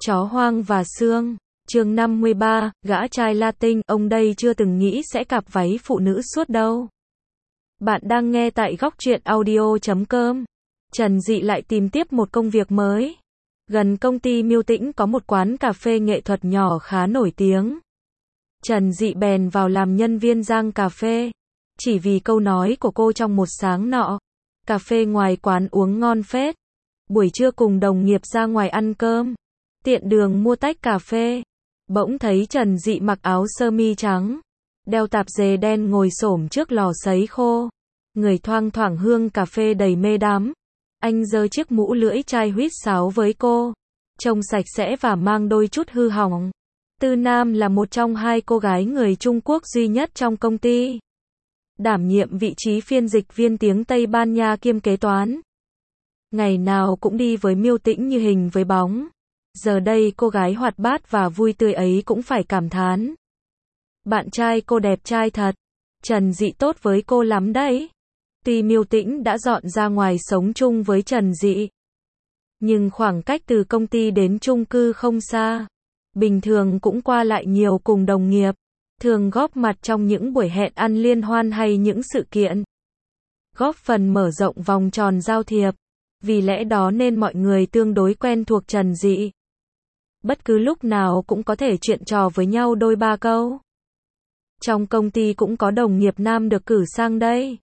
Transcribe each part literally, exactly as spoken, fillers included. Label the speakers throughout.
Speaker 1: Chó hoang và xương. Chương năm mươi ba, gã trai Latin, ông đây chưa từng nghĩ sẽ cặp váy phụ nữ suốt đâu. Bạn đang nghe tại góc truyện audio chấm com. Trần Dị lại tìm tiếp một công việc mới. Gần công ty Miêu Tĩnh có một quán cà phê nghệ thuật nhỏ khá nổi tiếng. Trần Dị bèn vào làm nhân viên rang cà phê. Chỉ vì câu nói của cô trong một sáng nọ. Cà phê ngoài quán uống ngon phết. Buổi trưa cùng đồng nghiệp ra ngoài ăn cơm. Tiện đường mua tách cà phê. Bỗng thấy Trần Dị mặc áo sơ mi trắng. Đeo tạp dề đen ngồi xổm trước lò sấy khô. Người thoang thoảng hương cà phê đầy mê đắm. Anh giơ chiếc mũ lưỡi chai huýt sáo với cô. Trông sạch sẽ và mang đôi chút hư hỏng. Tư Nam là một trong hai cô gái người Trung Quốc duy nhất trong công ty. Đảm nhiệm vị trí phiên dịch viên tiếng Tây Ban Nha kiêm kế toán. Ngày nào cũng đi với Miêu Tĩnh như hình với bóng. Giờ đây cô gái hoạt bát và vui tươi ấy cũng phải cảm thán. Bạn trai cô đẹp trai thật. Trần Dị tốt với cô lắm đấy. Tuy Miêu Tĩnh đã dọn ra ngoài sống chung với Trần Dị, nhưng khoảng cách từ công ty đến chung cư không xa. Bình thường cũng qua lại nhiều cùng đồng nghiệp. Thường góp mặt trong những buổi hẹn ăn liên hoan hay những sự kiện. Góp phần mở rộng vòng tròn giao thiệp. Vì lẽ đó nên mọi người tương đối quen thuộc Trần Dị. Bất cứ lúc nào cũng có thể chuyện trò với nhau đôi ba câu. Trong công ty cũng có đồng nghiệp nam được cử sang đây.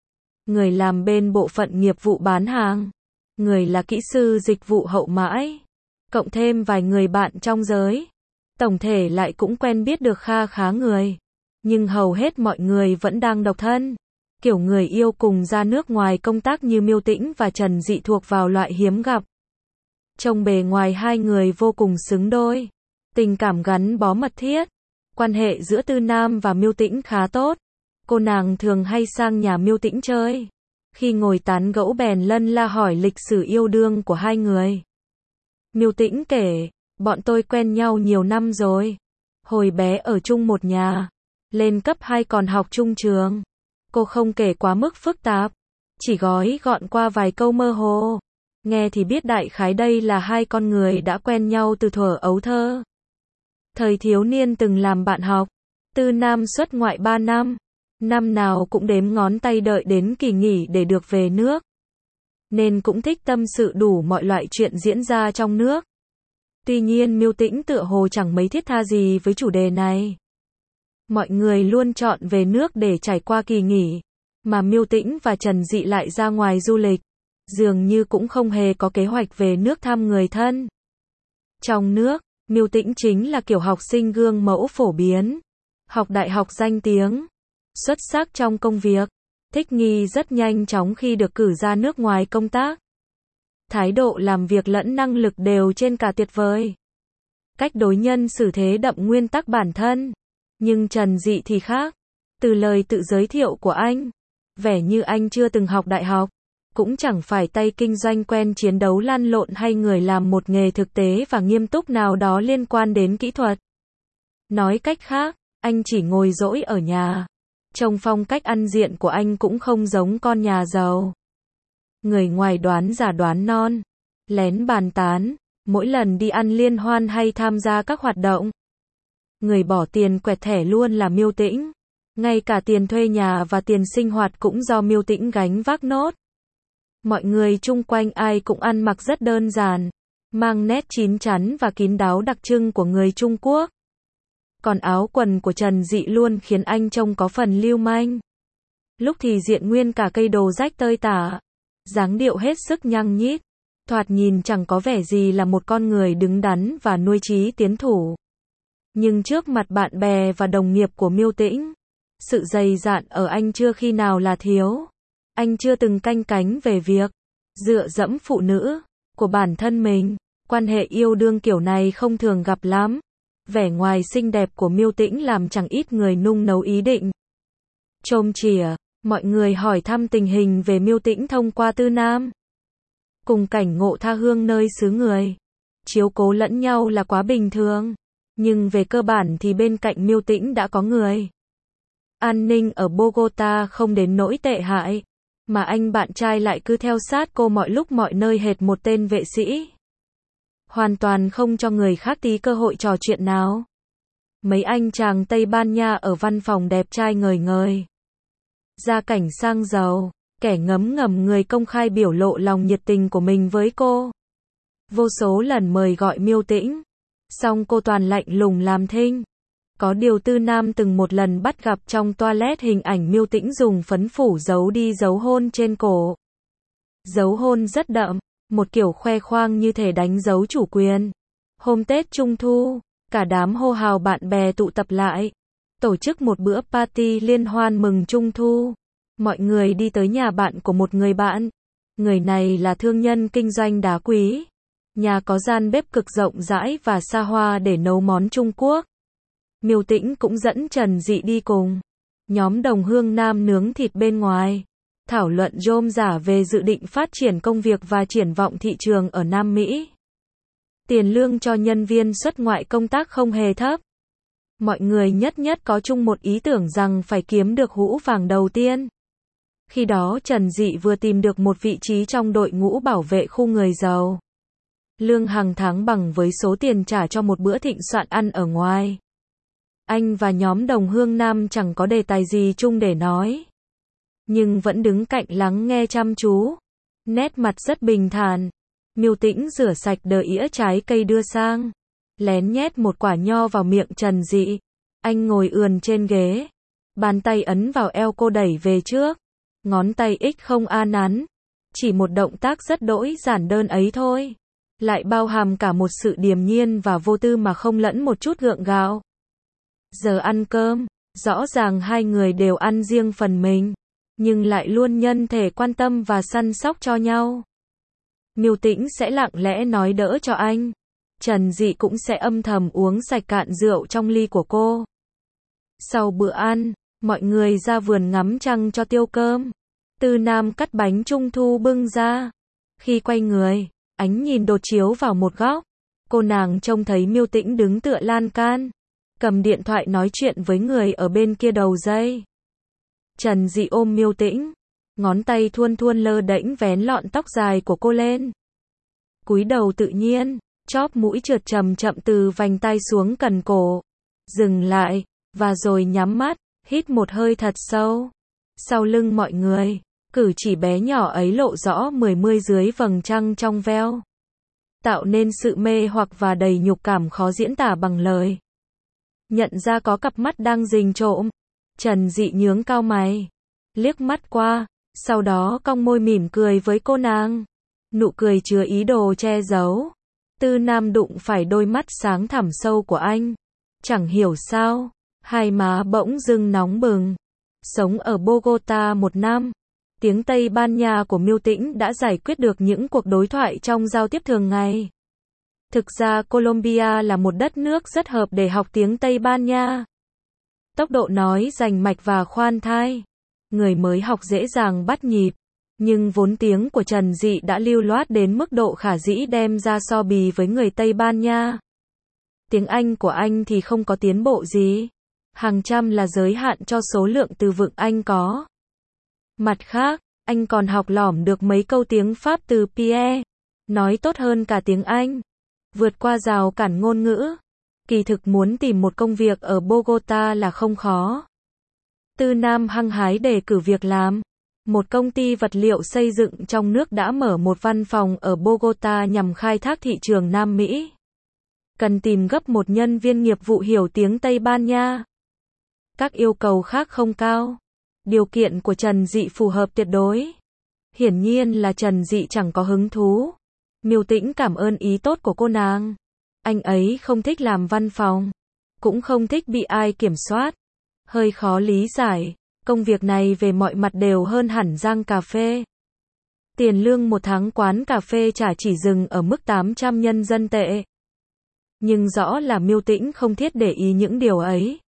Speaker 1: Người làm bên bộ phận nghiệp vụ bán hàng. Người là kỹ sư dịch vụ hậu mãi. Cộng thêm vài người bạn trong giới. Tổng thể lại cũng quen biết được kha khá người. Nhưng hầu hết mọi người vẫn đang độc thân. Kiểu người yêu cùng ra nước ngoài công tác như Miêu Tĩnh và Trần Dị thuộc vào loại hiếm gặp. Trông bề ngoài hai người vô cùng xứng đôi. Tình cảm gắn bó mật thiết. Quan hệ giữa Tư Nam và Miêu Tĩnh khá tốt. Cô nàng thường hay sang nhà Miêu Tĩnh chơi. Khi ngồi tán gẫu bèn lân la hỏi lịch sử yêu đương của hai người. Miêu Tĩnh kể, bọn tôi quen nhau nhiều năm rồi. Hồi bé ở chung một nhà. Lên cấp hai còn học chung trường. Cô không kể quá mức phức tạp. Chỉ gói gọn qua vài câu mơ hồ. Nghe thì biết đại khái đây là hai con người đã quen nhau từ thuở ấu thơ. Thời thiếu niên từng làm bạn học. Tư Nam xuất ngoại ba năm. Năm nào cũng đếm ngón tay đợi đến kỳ nghỉ để được về nước. Nên cũng thích tâm sự đủ mọi loại chuyện diễn ra trong nước. Tuy nhiên Miêu Tĩnh tựa hồ chẳng mấy thiết tha gì với chủ đề này. Mọi người luôn chọn về nước để trải qua kỳ nghỉ. Mà Miêu Tĩnh và Trần Dị lại ra ngoài du lịch. Dường như cũng không hề có kế hoạch về nước thăm người thân. Trong nước, Miêu Tĩnh chính là kiểu học sinh gương mẫu phổ biến. Học đại học danh tiếng. Xuất sắc trong công việc. Thích nghi rất nhanh chóng khi được cử ra nước ngoài công tác. Thái độ làm việc lẫn năng lực đều trên cả tuyệt vời. Cách đối nhân xử thế đậm nguyên tắc bản thân. Nhưng Trần Dị thì khác. Từ lời tự giới thiệu của anh, vẻ như anh chưa từng học đại học. Cũng chẳng phải tay kinh doanh quen chiến đấu lăn lộn hay người làm một nghề thực tế và nghiêm túc nào đó liên quan đến kỹ thuật. Nói cách khác, anh chỉ ngồi dỗi ở nhà. Trông phong cách ăn diện của anh cũng không giống con nhà giàu. Người ngoài đoán giả đoán non. Lén bàn tán. Mỗi lần đi ăn liên hoan hay tham gia các hoạt động. Người bỏ tiền quẹt thẻ luôn là Miêu Tĩnh. Ngay cả tiền thuê nhà và tiền sinh hoạt cũng do Miêu Tĩnh gánh vác nốt. Mọi người chung quanh ai cũng ăn mặc rất đơn giản. Mang nét chín chắn và kín đáo đặc trưng của người Trung Quốc. Còn áo quần của Trần Dị luôn khiến anh trông có phần lưu manh. Lúc thì diện nguyên cả cây đồ rách tơi tả. Dáng điệu hết sức nhăng nhít. Thoạt nhìn chẳng có vẻ gì là một con người đứng đắn và nuôi chí tiến thủ. Nhưng trước mặt bạn bè và đồng nghiệp của Miêu Tĩnh, sự dày dạn ở anh chưa khi nào là thiếu. Anh chưa từng canh cánh về việc dựa dẫm phụ nữ của bản thân mình. Quan hệ yêu đương kiểu này không thường gặp lắm. Vẻ ngoài xinh đẹp của Miêu Tĩnh làm chẳng ít người nung nấu ý định. Chôm chìa, mọi người hỏi thăm tình hình về Miêu Tĩnh thông qua Tư Nam. Cùng cảnh ngộ tha hương nơi xứ người. Chiếu cố lẫn nhau là quá bình thường. Nhưng về cơ bản thì bên cạnh Miêu Tĩnh đã có người. An ninh ở Bogota không đến nỗi tệ hại. Mà anh bạn trai lại cứ theo sát cô mọi lúc mọi nơi hệt một tên vệ sĩ. hoàn toàn không cho người khác tí cơ hội trò chuyện nào. Mấy anh chàng Tây Ban Nha ở văn phòng đẹp trai ngời ngời. Gia cảnh sang giàu, kẻ ngấm ngầm người công khai biểu lộ lòng nhiệt tình của mình với cô. Vô số lần mời gọi Miêu Tĩnh, song cô toàn lạnh lùng làm thinh. Có điều Tư Nam từng một lần bắt gặp trong toilet hình ảnh Miêu Tĩnh dùng phấn phủ giấu đi dấu hôn trên cổ. Dấu hôn rất đậm, một kiểu khoe khoang như thể đánh dấu chủ quyền. Hôm Tết Trung Thu, cả đám hô hào bạn bè tụ tập lại, tổ chức một bữa party liên hoan mừng Trung Thu. Mọi người đi tới nhà bạn của một người bạn. Người này là thương nhân kinh doanh đá quý. Nhà có gian bếp cực rộng rãi và xa hoa để nấu món Trung Quốc. Miêu Tĩnh cũng dẫn Trần Dị đi cùng. Nhóm đồng hương nam nướng thịt bên ngoài, thảo luận rôm rả về dự định phát triển công việc và triển vọng thị trường ở Nam Mỹ. Tiền lương cho nhân viên xuất ngoại công tác không hề thấp. Mọi người nhất nhất có chung một ý tưởng rằng phải kiếm được hũ vàng đầu tiên. Khi đó Trần Dị vừa tìm được một vị trí trong đội ngũ bảo vệ khu người giàu. Lương hàng tháng bằng với số tiền trả cho một bữa thịnh soạn ăn ở ngoài. Anh và nhóm đồng hương nam chẳng có đề tài gì chung để nói, nhưng vẫn đứng cạnh lắng nghe chăm chú. Nét mặt rất bình thản. Miêu Tĩnh rửa sạch đờ ĩa trái cây đưa sang, lén nhét một quả nho vào miệng Trần Dị. Anh ngồi ườn trên ghế, bàn tay ấn vào eo cô đẩy về trước, ngón tay ích không a nắn. Chỉ một động tác rất đỗi giản đơn ấy thôi, lại bao hàm cả một sự điềm nhiên và vô tư mà không lẫn một chút gượng gạo. Giờ ăn cơm, rõ ràng hai người đều ăn riêng phần mình, nhưng lại luôn nhân thể quan tâm và săn sóc cho nhau. Miêu Tĩnh sẽ lặng lẽ nói đỡ cho anh. Trần Dị cũng sẽ âm thầm uống sạch cạn rượu trong ly của cô. Sau bữa ăn, mọi người ra vườn ngắm trăng cho tiêu cơm. Tư Nam cắt bánh trung thu bưng ra. Khi quay người, ánh nhìn đột chiếu vào một góc. Cô nàng trông thấy Miêu Tĩnh đứng tựa lan can, cầm điện thoại nói chuyện với người ở bên kia đầu dây. Trần Dị ôm Miêu Tĩnh, ngón tay thuôn thuôn lơ đễnh vén lọn tóc dài của cô lên. Cúi đầu tự nhiên, chóp mũi trượt chậm chậm từ vành tai xuống cần cổ. Dừng lại, và rồi nhắm mắt, hít một hơi thật sâu. Sau lưng mọi người, cử chỉ bé nhỏ ấy lộ rõ mười mươi dưới vầng trăng trong veo, tạo nên sự mê hoặc và đầy nhục cảm khó diễn tả bằng lời. Nhận ra có cặp mắt đang rình trộm, Trần Dị nhướng cao mày, liếc mắt qua, sau đó cong môi mỉm cười với cô nàng. Nụ cười chứa ý đồ che giấu. Tư Nam đụng phải đôi mắt sáng thẳm sâu của anh. Chẳng hiểu sao, hai má bỗng dưng nóng bừng. Sống ở Bogota một năm, tiếng Tây Ban Nha của Miêu Tĩnh đã giải quyết được những cuộc đối thoại trong giao tiếp thường ngày. Thực ra Colombia là một đất nước rất hợp để học tiếng Tây Ban Nha. Tốc độ nói rành mạch và khoan thai. Người mới học dễ dàng bắt nhịp. Nhưng vốn tiếng của Trần Dị đã lưu loát đến mức độ khả dĩ đem ra so bì với người Tây Ban Nha. Tiếng Anh của anh thì không có tiến bộ gì. Hàng trăm là giới hạn cho số lượng từ vựng anh có. Mặt khác, anh còn học lỏm được mấy câu tiếng Pháp từ Pierre, nói tốt hơn cả tiếng Anh. Vượt qua rào cản ngôn ngữ. Kỳ thực muốn tìm một công việc ở Bogota là không khó. Tư Nam hăng hái đề cử việc làm. Một công ty vật liệu xây dựng trong nước đã mở một văn phòng ở Bogota nhằm khai thác thị trường Nam Mỹ. Cần tìm gấp một nhân viên nghiệp vụ hiểu tiếng Tây Ban Nha. Các yêu cầu khác không cao. Điều kiện của Trần Dị phù hợp tuyệt đối. Hiển nhiên là Trần Dị chẳng có hứng thú. Miêu Tĩnh cảm ơn ý tốt của cô nàng. Anh ấy không thích làm văn phòng, cũng không thích bị ai kiểm soát. Hơi khó lý giải. Công việc này về mọi mặt đều hơn hẳn Giang cà phê. Tiền lương một tháng quán cà phê trả chỉ dừng ở mức tám trăm nhân dân tệ. Nhưng rõ là Miêu Tĩnh không thiết để ý những điều ấy.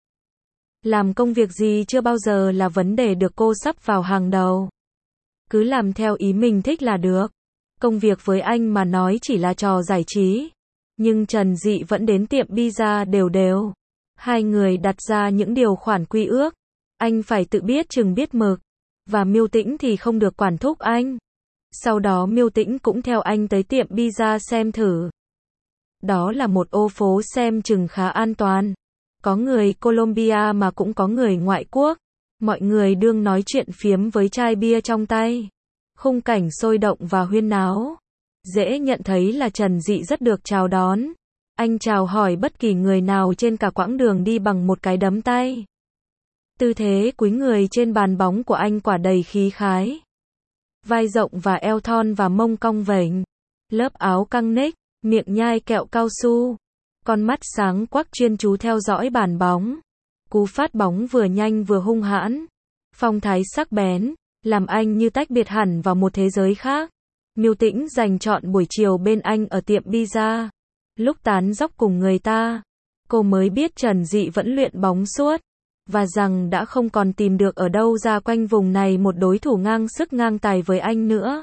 Speaker 1: Làm công việc gì chưa bao giờ là vấn đề được cô sắp vào hàng đầu. Cứ làm theo ý mình thích là được. Công việc với anh mà nói chỉ là trò giải trí. Nhưng Trần Dị vẫn đến tiệm pizza đều đều. Hai người đặt ra những điều khoản quy ước. Anh phải tự biết chừng biết mực. Và Miêu Tĩnh thì không được quản thúc anh. Sau đó Miêu Tĩnh cũng theo anh tới tiệm pizza xem thử. Đó là một ô phố xem chừng khá an toàn. Có người Colombia mà cũng có người ngoại quốc. Mọi người đương nói chuyện phiếm với chai bia trong tay. Khung cảnh sôi động và huyên náo. Dễ nhận thấy là Trần Dị rất được chào đón. Anh chào hỏi bất kỳ người nào trên cả quãng đường đi bằng một cái đấm tay. Tư thế cúi người trên bàn bóng của anh quả đầy khí khái. Vai rộng và eo thon và mông cong vểnh. Lớp áo căng ních, miệng nhai kẹo cao su. Con mắt sáng quắc chuyên chú theo dõi bàn bóng. Cú phát bóng vừa nhanh vừa hung hãn. Phong thái sắc bén, làm anh như tách biệt hẳn vào một thế giới khác. Miêu Tĩnh dành trọn buổi chiều bên anh ở tiệm pizza. Lúc tán dóc cùng người ta, cô mới biết Trần Dị vẫn luyện bóng suốt. Và rằng đã không còn tìm được ở đâu ra quanh vùng này một đối thủ ngang sức ngang tài với anh nữa.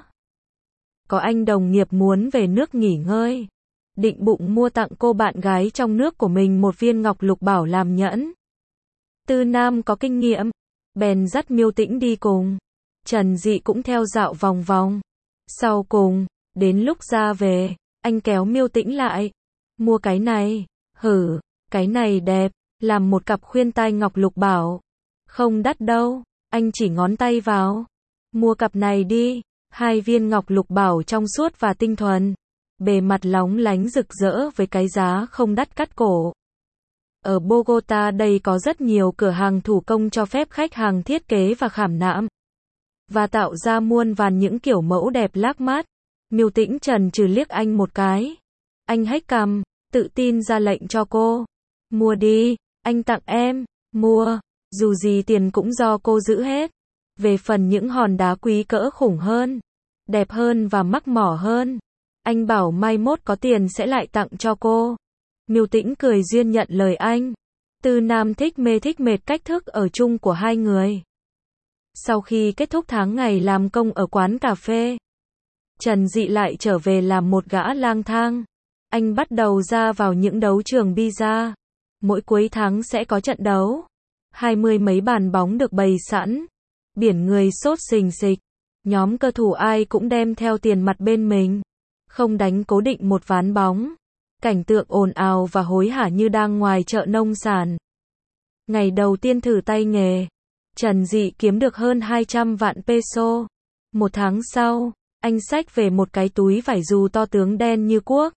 Speaker 1: Có anh đồng nghiệp muốn về nước nghỉ ngơi. Định bụng mua tặng cô bạn gái trong nước của mình một viên ngọc lục bảo làm nhẫn. Tư Nam có kinh nghiệm, bèn dắt Miêu Tĩnh đi cùng. Trần Dị cũng theo dạo vòng vòng. Sau cùng, đến lúc ra về, anh kéo Miêu Tĩnh lại. Mua cái này, hử, cái này đẹp, làm một cặp khuyên tai ngọc lục bảo. Không đắt đâu, anh chỉ ngón tay vào. Mua cặp này đi, hai viên ngọc lục bảo trong suốt và tinh thuần. Bề mặt lóng lánh rực rỡ với cái giá không đắt cắt cổ. Ở Bogota đây có rất nhiều cửa hàng thủ công cho phép khách hàng thiết kế và khảm nạm. Và tạo ra muôn vàn những kiểu mẫu đẹp lác mắt. Miêu Tĩnh trần trừ liếc anh một cái. Anh hếch cằm, tự tin ra lệnh cho cô. Mua đi, anh tặng em, mua, dù gì tiền cũng do cô giữ hết. Về phần những hòn đá quý cỡ khủng hơn, đẹp hơn và mắc mỏ hơn, anh bảo mai mốt có tiền sẽ lại tặng cho cô. Miêu Tĩnh cười duyên nhận lời anh. Tư Nam thích mê thích mệt cách thức ở chung của hai người. Sau khi kết thúc tháng ngày làm công ở quán cà phê, Trần Dị lại trở về làm một gã lang thang. Anh bắt đầu ra vào những đấu trường pizza. Mỗi cuối tháng sẽ có trận đấu. Hai mươi mấy bàn bóng được bày sẵn. Biển người sốt sình sịch. Nhóm cơ thủ ai cũng đem theo tiền mặt bên mình. Không đánh cố định một ván bóng. Cảnh tượng ồn ào và hối hả như đang ngoài chợ nông sản. Ngày đầu tiên thử tay nghề, Trần Dị kiếm được hơn hai trăm vạn peso. Một tháng sau, anh xách về một cái túi vải dù to tướng đen như cuốc.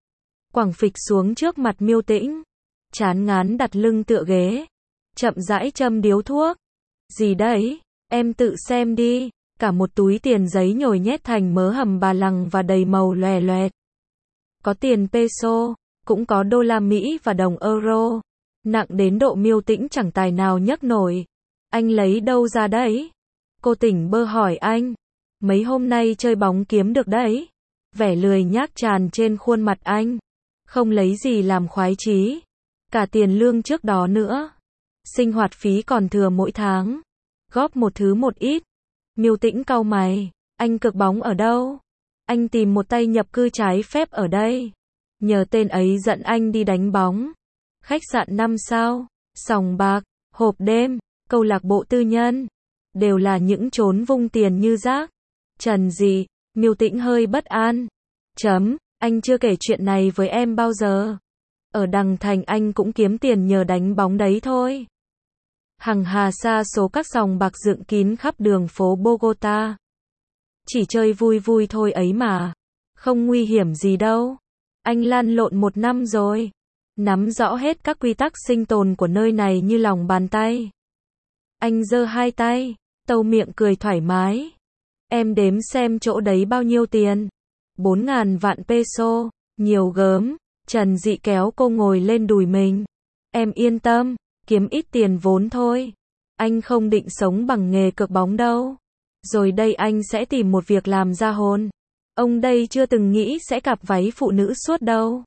Speaker 1: Quẳng phịch xuống trước mặt Miêu Tĩnh. Chán ngán đặt lưng tựa ghế. Chậm rãi châm điếu thuốc. Gì đấy, em tự xem đi. Cả một túi tiền giấy nhồi nhét thành mớ hầm bà lằng và đầy màu loè loẹt. Có tiền peso, cũng có đô la Mỹ và đồng euro. Nặng đến độ Miêu Tĩnh chẳng tài nào nhấc nổi. Anh lấy đâu ra đấy? Cô tỉnh bơ hỏi anh. Mấy hôm nay chơi bóng kiếm được đấy. Vẻ lười nhác tràn trên khuôn mặt anh. Không lấy gì làm khoái chí. Cả tiền lương trước đó nữa. Sinh hoạt phí còn thừa mỗi tháng. Góp một thứ một ít. Miêu Tĩnh cau mày. Anh cược bóng ở đâu? Anh tìm một tay nhập cư trái phép ở đây. Nhờ tên ấy dẫn anh đi đánh bóng. Khách sạn năm sao, sòng bạc, hộp đêm, câu lạc bộ tư nhân. Đều là những chốn vung tiền như rác. Trần Dị, Miêu Tĩnh hơi bất an. Chấm, anh chưa kể chuyện này với em bao giờ. Ở Đằng Thành anh cũng kiếm tiền nhờ đánh bóng đấy thôi. Hằng hà sa số các sòng bạc dựng kín khắp đường phố Bogota. Chỉ chơi vui vui thôi ấy mà. Không nguy hiểm gì đâu. Anh lăn lộn một năm rồi. Nắm rõ hết các quy tắc sinh tồn của nơi này như lòng bàn tay. Anh giơ hai tay, tâu miệng cười thoải mái. Em đếm xem chỗ đấy bao nhiêu tiền. Bốn ngàn vạn peso, nhiều gớm. Trần Dị kéo cô ngồi lên đùi mình. Em yên tâm, kiếm ít tiền vốn thôi. Anh không định sống bằng nghề cược bóng đâu. Rồi đây anh sẽ tìm một việc làm ra hồn. Ông đây chưa từng nghĩ sẽ cặp váy phụ nữ suốt đâu.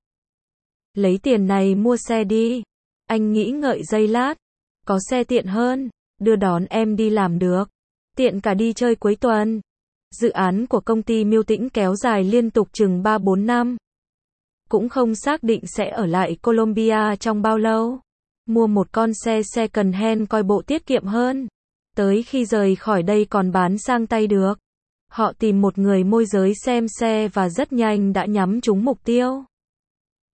Speaker 1: Lấy tiền này mua xe đi. Anh nghĩ ngợi giây lát. Có xe tiện hơn. Đưa đón em đi làm được. Tiện cả đi chơi cuối tuần. Dự án của công ty Miêu Tĩnh kéo dài liên tục chừng ba bốn năm. Cũng không xác định sẽ ở lại Colombia trong bao lâu. Mua một con xe second hand coi bộ tiết kiệm hơn. Tới khi rời khỏi đây còn bán sang tay được. Họ tìm một người môi giới xem xe và rất nhanh đã nhắm trúng mục tiêu.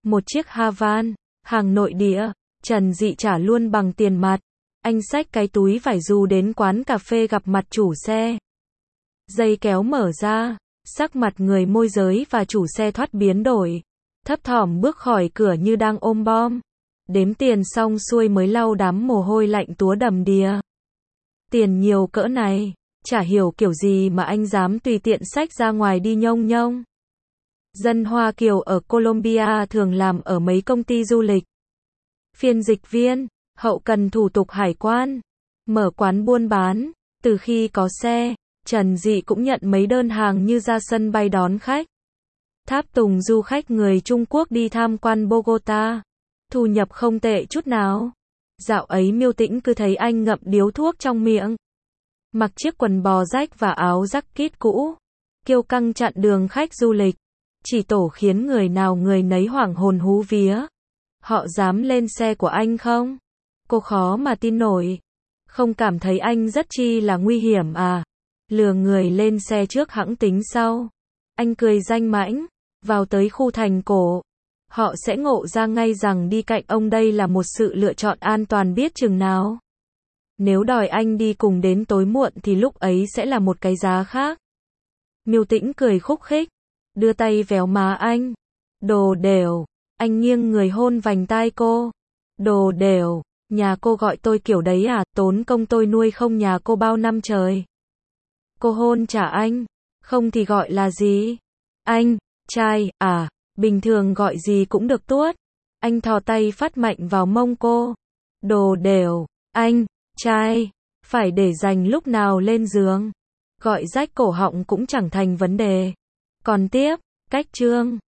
Speaker 1: Một chiếc Havan, hàng nội địa, Trần Dị trả luôn bằng tiền mặt. Anh xách cái túi vải dù đến quán cà phê gặp mặt chủ xe. Dây kéo mở ra, sắc mặt người môi giới và chủ xe thoát biến đổi. Thấp thỏm bước khỏi cửa như đang ôm bom. Đếm tiền xong xuôi mới lau đám mồ hôi lạnh túa đầm đìa. Tiền nhiều cỡ này, chả hiểu kiểu gì mà anh dám tùy tiện xách ra ngoài đi nhông nhông. Dân Hoa Kiều ở Colombia thường làm ở mấy công ty du lịch. Phiên dịch viên, hậu cần thủ tục hải quan, mở quán buôn bán. Từ khi có xe, Trần Dị cũng nhận mấy đơn hàng như ra sân bay đón khách. Tháp tùng du khách người Trung Quốc đi tham quan Bogota. Thu nhập không tệ chút nào. Dạo ấy Miêu Tĩnh cứ thấy anh ngậm điếu thuốc trong miệng. Mặc chiếc quần bò rách và áo jacket cũ. Kiêu căng chặn đường khách du lịch. Chỉ tổ khiến người nào người nấy hoảng hồn hú vía. Họ dám lên xe của anh không? Cô khó mà tin nổi. Không cảm thấy anh rất chi là nguy hiểm à? Lừa người lên xe trước hẵng tính sau. Anh cười danh mãnh. Vào tới khu thành cổ. Họ sẽ ngộ ra ngay rằng đi cạnh ông đây là một sự lựa chọn an toàn biết chừng nào. Nếu đòi anh đi cùng đến tối muộn thì lúc ấy sẽ là một cái giá khác. Miêu Tĩnh cười khúc khích. Đưa tay véo má anh. Đồ đều. Anh nghiêng người hôn vành tai cô. Đồ đều. Nhà cô gọi tôi kiểu đấy à? Tốn công tôi nuôi không nhà cô bao năm trời. Cô hôn trả anh. Không thì gọi là gì? Anh, trai, à? Bình thường gọi gì cũng được tuốt. Anh thò tay phát mạnh vào mông cô. Đồ đều. Anh, trai. Phải để dành lúc nào lên giường. Gọi rách cổ họng cũng chẳng thành vấn đề. Còn tiếp, cách chương.